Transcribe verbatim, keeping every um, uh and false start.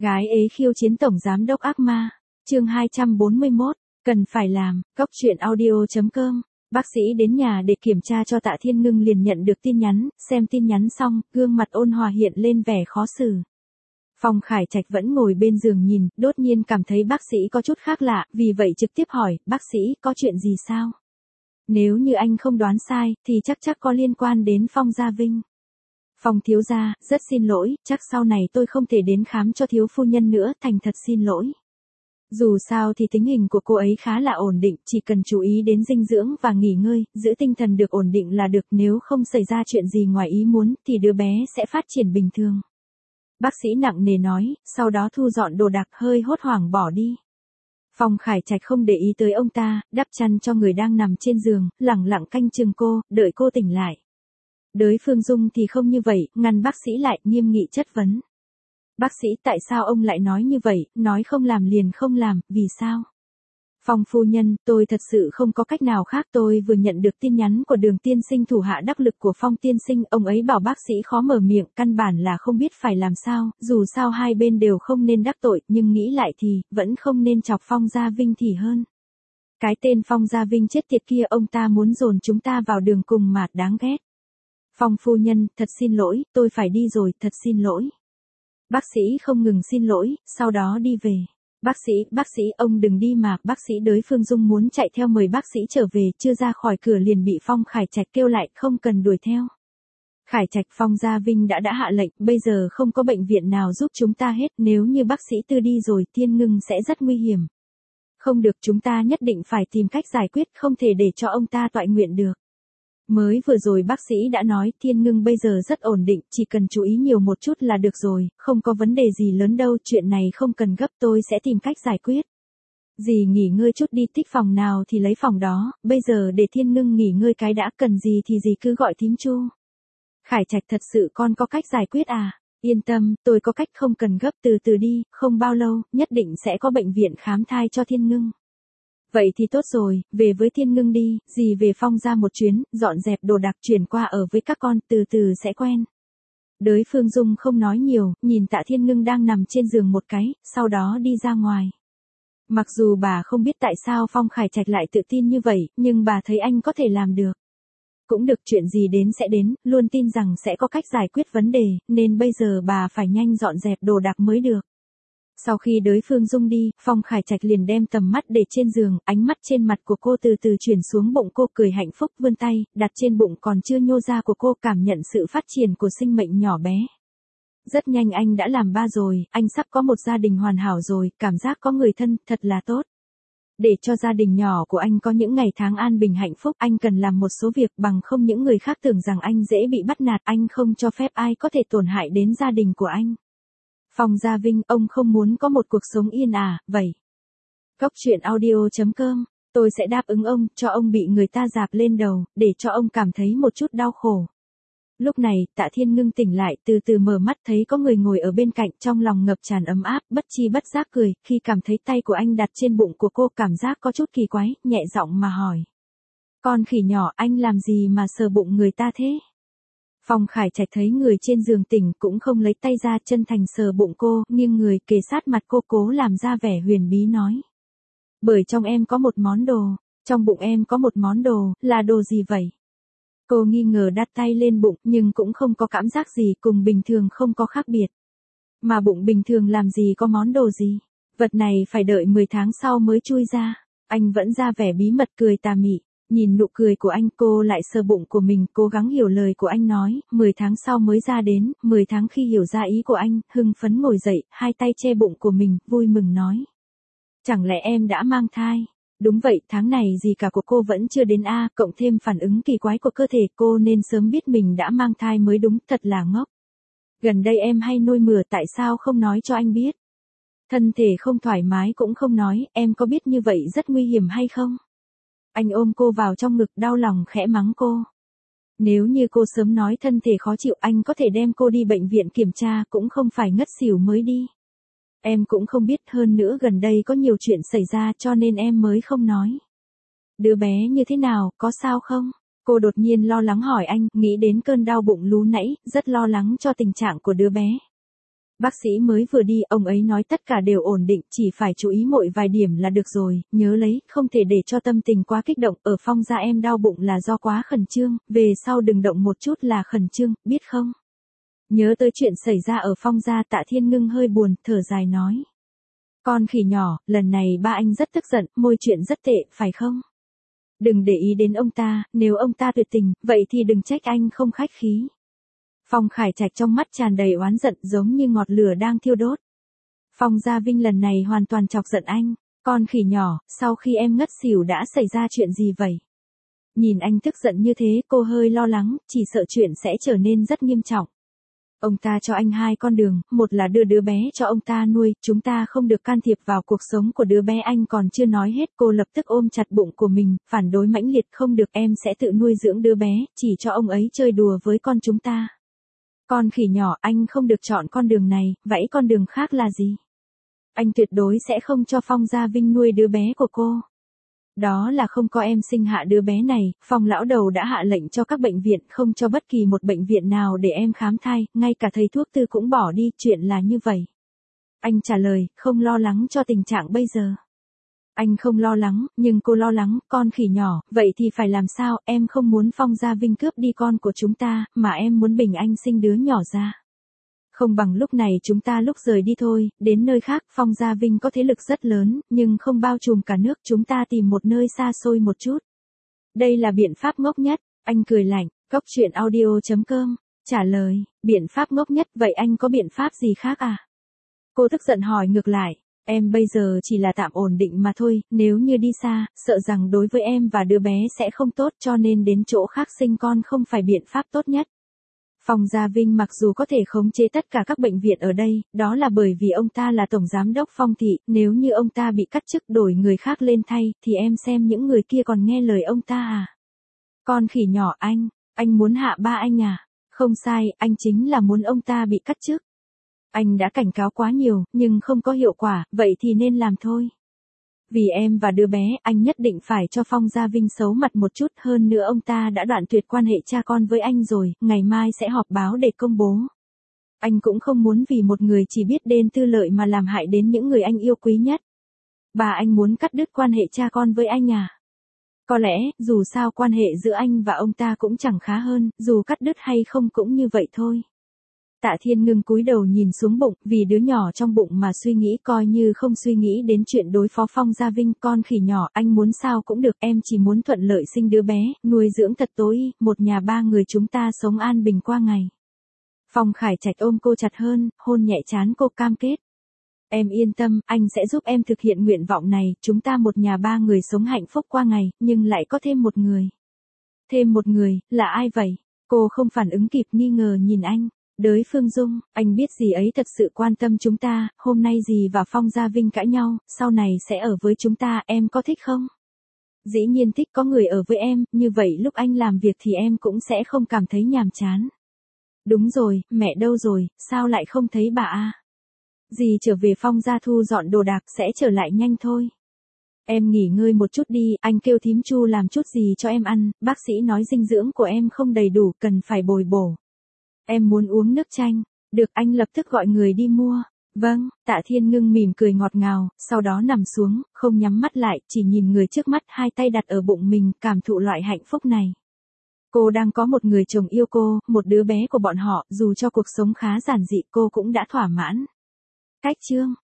Gái ế khiêu chiến tổng giám đốc ác ma. Chương hai trăm bốn mươi mốt, cần phải làm. Cốc truyện audio chấm com. Bác sĩ đến nhà để kiểm tra cho Tạ Thiên Ngưng liền nhận được tin nhắn, xem tin nhắn xong, gương mặt ôn hòa hiện lên vẻ khó xử. Phong Khải Trạch vẫn ngồi bên giường nhìn, đột nhiên cảm thấy bác sĩ có chút khác lạ, vì vậy trực tiếp hỏi, bác sĩ, có chuyện gì sao? Nếu như anh không đoán sai, thì chắc chắc có liên quan đến Phong Gia Vinh. Phong thiếu gia, rất xin lỗi, chắc sau này tôi không thể đến khám cho thiếu phu nhân nữa, thành thật xin lỗi. Dù sao thì tính hình của cô ấy khá là ổn định, chỉ cần chú ý đến dinh dưỡng và nghỉ ngơi, giữ tinh thần được ổn định là được, nếu không xảy ra chuyện gì ngoài ý muốn, thì đứa bé sẽ phát triển bình thường. Bác sĩ nặng nề nói, sau đó thu dọn đồ đạc hơi hốt hoảng bỏ đi. Phong Khải Trạch không để ý tới ông ta, đắp chăn cho người đang nằm trên giường, lẳng lặng canh chừng cô, đợi cô tỉnh lại. Đới Phương Dung thì không như vậy, ngăn bác sĩ lại, nghiêm nghị chất vấn. Bác sĩ, tại sao ông lại nói như vậy, nói không làm liền không làm, vì sao? Phong phu nhân, tôi thật sự không có cách nào khác, tôi vừa nhận được tin nhắn của Đường tiên sinh, thủ hạ đắc lực của Phong tiên sinh, ông ấy bảo bác sĩ khó mở miệng, căn bản là không biết phải làm sao, dù sao hai bên đều không nên đắc tội, nhưng nghĩ lại thì, vẫn không nên chọc Phong Gia Vinh thì hơn. Cái tên Phong Gia Vinh chết tiệt kia, ông ta muốn dồn chúng ta vào đường cùng mà, đáng ghét. Phong phu nhân, thật xin lỗi, tôi phải đi rồi, thật xin lỗi. Bác sĩ không ngừng xin lỗi, sau đó đi về. Bác sĩ, bác sĩ, ông đừng đi mà, bác sĩ Đới Phương Dung muốn chạy theo mời bác sĩ trở về, chưa ra khỏi cửa liền bị Phong Khải Trạch kêu lại, không cần đuổi theo. Khải Trạch, Phong Gia Vinh đã đã hạ lệnh, bây giờ không có bệnh viện nào giúp chúng ta hết, nếu như bác sĩ Tư đi rồi, Thiên Ngưng sẽ rất nguy hiểm. Không được, chúng ta nhất định phải tìm cách giải quyết, không thể để cho ông ta toại nguyện được. Mới vừa rồi bác sĩ đã nói, Thiên Ngưng bây giờ rất ổn định, chỉ cần chú ý nhiều một chút là được rồi, không có vấn đề gì lớn đâu, chuyện này không cần gấp, tôi sẽ tìm cách giải quyết. Dì nghỉ ngơi chút đi, thích phòng nào thì lấy phòng đó, bây giờ để Thiên Ngưng nghỉ ngơi cái đã, cần gì thì dì cứ gọi thím Chu. Khải Trạch, thật sự con có cách giải quyết à? Yên tâm, tôi có cách, không cần gấp, từ từ đi, không bao lâu, nhất định sẽ có bệnh viện khám thai cho Thiên Ngưng. Vậy thì tốt rồi, về với Thiên Ngưng đi, dì về Phong ra một chuyến, dọn dẹp đồ đạc chuyển qua ở với các con, từ từ sẽ quen. Đới Phương Dung không nói nhiều, nhìn Tạ Thiên Ngưng đang nằm trên giường một cái, sau đó đi ra ngoài. Mặc dù bà không biết tại sao Phong Khải Trạch lại tự tin như vậy, nhưng bà thấy anh có thể làm được. Cũng được, chuyện gì đến sẽ đến, luôn tin rằng sẽ có cách giải quyết vấn đề, nên bây giờ bà phải nhanh dọn dẹp đồ đạc mới được. Sau khi Đới Phương Dung đi, Phong Khải Trạch liền đem tầm mắt để trên giường, ánh mắt trên mặt của cô từ từ chuyển xuống bụng cô, cười hạnh phúc, vươn tay, đặt trên bụng còn chưa nhô ra của cô, cảm nhận sự phát triển của sinh mệnh nhỏ bé. Rất nhanh anh đã làm ba rồi, anh sắp có một gia đình hoàn hảo rồi, cảm giác có người thân, thật là tốt. Để cho gia đình nhỏ của anh có những ngày tháng an bình hạnh phúc, anh cần làm một số việc, bằng không những người khác tưởng rằng anh dễ bị bắt nạt, anh không cho phép ai có thể tổn hại đến gia đình của anh. Phong Gia Vinh, ông không muốn có một cuộc sống yên à, vậy. Cốc truyện audio chấm com, tôi sẽ đáp ứng ông, cho ông bị người ta dạp lên đầu, để cho ông cảm thấy một chút đau khổ. Lúc này, Tạ Thiên Ngưng tỉnh lại, từ từ mở mắt thấy có người ngồi ở bên cạnh, trong lòng ngập tràn ấm áp, bất chi bất giác cười, khi cảm thấy tay của anh đặt trên bụng của cô, cảm giác có chút kỳ quái, nhẹ giọng mà hỏi. Con khỉ nhỏ, anh làm gì mà sờ bụng người ta thế? Phong Khải Trạch thấy người trên giường tỉnh, cũng không lấy tay ra, chân thành sờ bụng cô, nghiêng người kề sát mặt cô, cố làm ra vẻ huyền bí nói. Bởi trong em có một món đồ, trong bụng em có một món đồ, là đồ gì vậy? Cô nghi ngờ đặt tay lên bụng, nhưng cũng không có cảm giác gì, cùng bình thường không có khác biệt. Mà bụng bình thường làm gì có món đồ gì? Vật này phải đợi mười tháng sau mới chui ra. Anh vẫn ra vẻ bí mật cười tà mị. Nhìn nụ cười của anh, cô lại sờ bụng của mình, cố gắng hiểu lời của anh nói, mười tháng sau mới ra đến, mười tháng. Khi hiểu ra ý của anh, hưng phấn ngồi dậy, hai tay che bụng của mình, vui mừng nói. Chẳng lẽ em đã mang thai? Đúng vậy, tháng này gì cả của cô vẫn chưa đến a, cộng thêm phản ứng kỳ quái của cơ thể, cô nên sớm biết mình đã mang thai mới đúng, thật là ngốc. Gần đây em hay nôn mửa, tại sao không nói cho anh biết? Thân thể không thoải mái cũng không nói, em có biết như vậy rất nguy hiểm hay không? Anh ôm cô vào trong ngực, đau lòng khẽ mắng cô. Nếu như cô sớm nói thân thể khó chịu, anh có thể đem cô đi bệnh viện kiểm tra, cũng không phải ngất xỉu mới đi. Em cũng không biết, hơn nữa gần đây có nhiều chuyện xảy ra cho nên em mới không nói. Đứa bé như thế nào, có sao không? Cô đột nhiên lo lắng hỏi anh, nghĩ đến cơn đau bụng lú nãy, rất lo lắng cho tình trạng của đứa bé. Bác sĩ mới vừa đi, ông ấy nói tất cả đều ổn định, chỉ phải chú ý mỗi vài điểm là được rồi, nhớ lấy, không thể để cho tâm tình quá kích động, ở Phong gia em đau bụng là do quá khẩn trương, về sau đừng động một chút là khẩn trương, biết không? Nhớ tới chuyện xảy ra ở Phong gia, Tạ Thiên Ngưng hơi buồn, thở dài nói. Con khỉ nhỏ, lần này ba anh rất tức giận, môi chuyện rất tệ, phải không? Đừng để ý đến ông ta, nếu ông ta tuyệt tình, vậy thì đừng trách anh không khách khí. Phong Khải Trạch trong mắt tràn đầy oán giận giống như ngọt lửa đang thiêu đốt. Phong Gia Vinh lần này hoàn toàn chọc giận anh. Con khỉ nhỏ, sau khi em ngất xỉu đã xảy ra chuyện gì vậy? Nhìn anh tức giận như thế, cô hơi lo lắng, chỉ sợ chuyện sẽ trở nên rất nghiêm trọng. Ông ta cho anh hai con đường, một là đưa đứa bé cho ông ta nuôi, chúng ta không được can thiệp vào cuộc sống của đứa bé. Anh còn chưa nói hết, cô lập tức ôm chặt bụng của mình, phản đối mãnh liệt. Không được, em sẽ tự nuôi dưỡng đứa bé, chỉ cho ông ấy chơi đùa với con chúng ta. Con khỉ nhỏ, anh không được chọn con đường này, vậy con đường khác là gì? Anh tuyệt đối sẽ không cho Phong Gia Vinh nuôi đứa bé của cô. Đó là không có em sinh hạ đứa bé này, Phong lão đầu đã hạ lệnh cho các bệnh viện không cho bất kỳ một bệnh viện nào để em khám thai, ngay cả thầy thuốc tư cũng bỏ đi, chuyện là như vậy. Anh trả lời, không lo lắng cho tình trạng bây giờ. Anh không lo lắng, nhưng cô lo lắng, con khỉ nhỏ, vậy thì phải làm sao, em không muốn Phong Gia Vinh cướp đi con của chúng ta, mà em muốn Bình Anh sinh đứa nhỏ ra. Không bằng lúc này chúng ta lúc rời đi thôi, đến nơi khác. Phong Gia Vinh có thế lực rất lớn, nhưng không bao trùm cả nước, chúng ta tìm một nơi xa xôi một chút. Đây là biện pháp ngốc nhất, anh cười lạnh. Cốc truyện audio chấm com, trả lời, biện pháp ngốc nhất, vậy anh có biện pháp gì khác à? Cô tức giận hỏi ngược lại, em bây giờ chỉ là tạm ổn định mà thôi, nếu như đi xa, sợ rằng đối với em và đứa bé sẽ không tốt, cho nên đến chỗ khác sinh con không phải biện pháp tốt nhất. Phong Gia Vinh mặc dù có thể khống chế tất cả các bệnh viện ở đây, đó là bởi vì ông ta là tổng giám đốc Phong thị, nếu như ông ta bị cắt chức đổi người khác lên thay, thì em xem những người kia còn nghe lời ông ta à? Con khỉ nhỏ, anh, anh muốn hạ ba anh à? Không sai, anh chính là muốn ông ta bị cắt chức. Anh đã cảnh cáo quá nhiều, nhưng không có hiệu quả, vậy thì nên làm thôi. Vì em và đứa bé, anh nhất định phải cho Phong Gia Vinh xấu mặt một chút, hơn nữa ông ta đã đoạn tuyệt quan hệ cha con với anh rồi, ngày mai sẽ họp báo để công bố. Anh cũng không muốn vì một người chỉ biết đến tư lợi mà làm hại đến những người anh yêu quý nhất. Bà anh muốn cắt đứt quan hệ cha con với anh à? Có lẽ, dù sao quan hệ giữa anh và ông ta cũng chẳng khá hơn, dù cắt đứt hay không cũng như vậy thôi. Tạ Thiên Ngưng cúi đầu nhìn xuống bụng, vì đứa nhỏ trong bụng mà suy nghĩ, coi như không suy nghĩ đến chuyện đối phó Phong Gia Vinh. Con khỉ nhỏ, anh muốn sao cũng được, em chỉ muốn thuận lợi sinh đứa bé, nuôi dưỡng thật tối, một nhà ba người chúng ta sống an bình qua ngày. Phong Khải Trạch ôm cô chặt hơn, hôn nhẹ trán cô, cam kết. Em yên tâm, anh sẽ giúp em thực hiện nguyện vọng này, chúng ta một nhà ba người sống hạnh phúc qua ngày, nhưng lại có thêm một người. Thêm một người, là ai vậy? Cô không phản ứng kịp, nghi ngờ nhìn anh. Đới Phương Dung, anh biết dì ấy thật sự quan tâm chúng ta, hôm nay dì và Phong Gia Vinh cãi nhau, sau này sẽ ở với chúng ta, em có thích không? Dĩ nhiên thích, có người ở với em, như vậy lúc anh làm việc thì em cũng sẽ không cảm thấy nhàm chán. Đúng rồi, mẹ đâu rồi, sao lại không thấy bà a? Dì trở về Phong Gia thu dọn đồ đạc, sẽ trở lại nhanh thôi. Em nghỉ ngơi một chút đi, anh kêu thím Chu làm chút gì cho em ăn, bác sĩ nói dinh dưỡng của em không đầy đủ, cần phải bồi bổ. Em muốn uống nước chanh, được, anh lập tức gọi người đi mua. Vâng, Tạ Thiên Ngưng mỉm cười ngọt ngào, sau đó nằm xuống, không nhắm mắt lại, chỉ nhìn người trước mắt, hai tay đặt ở bụng mình, cảm thụ loại hạnh phúc này. Cô đang có một người chồng yêu cô, một đứa bé của bọn họ, dù cho cuộc sống khá giản dị cô cũng đã thỏa mãn. Cách chương